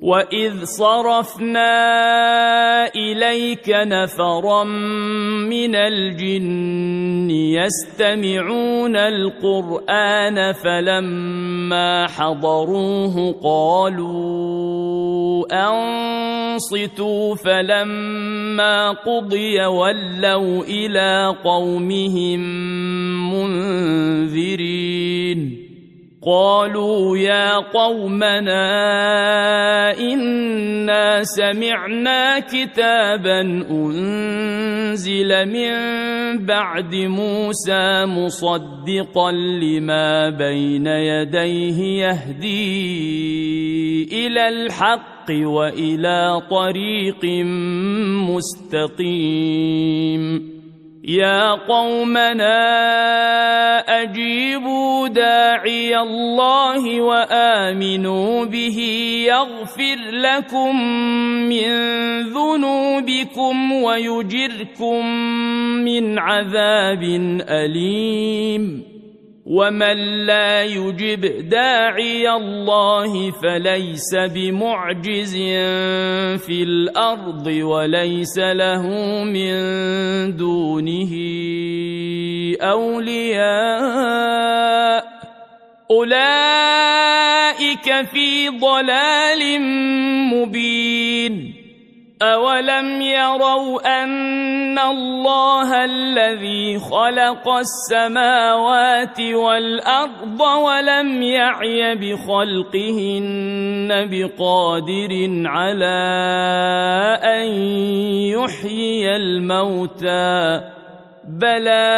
وَإِذْ صَرَفْنَا إِلَيْكَ نَفَرًا مِنَ الْجِنِّ يَسْتَمِعُونَ الْقُرْآنَ فَلَمَّا حَضَرُوهُ قَالُوا أَنصِتُوا فَلَمَّا قُضِيَ وَلَّوْا إِلَى قَوْمِهِمْ مُنذِرِينَ قالوا يا قومنا إنا سمعنا كتابا أنزل من بعد موسى مصدقا لما بين يديه يهدي إلى الحق وإلى طريق مستقيم يا قومنا أجيبوا داعي الله وآمنوا به يغفر لكم من ذنوبكم ويجركم من عذاب أليم ومن لا يجب داعي الله فليس بمعجز في الأرض وليس له من دونه أولياء أولئك في ضلال مبين أولم يروا أن الله الذي خلق السماوات والأرض ولم يعي بخلقهن بقادر على أن يحيي الموتى بلى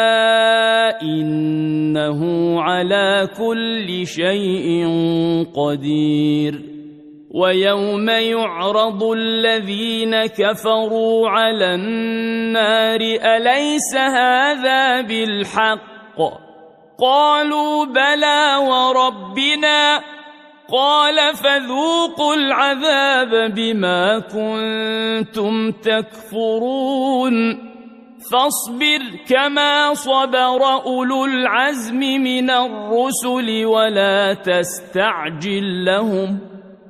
إنه على كل شيء قدير ويوم يعرض الذين كفروا على النار أليس هذا بالحق قالوا بلى وربنا قال فذوقوا العذاب بما كنتم تكفرون فاصبر كما صبر أولو العزم من الرسل ولا تستعجل لهم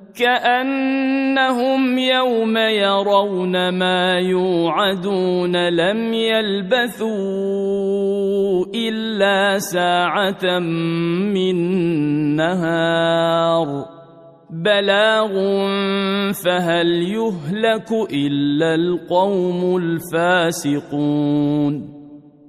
كأنهم يوم يرون ما يوعدون لم يلبثوا إلا ساعة من نهار بلاغ فهل يهلك إلا القوم الفاسقون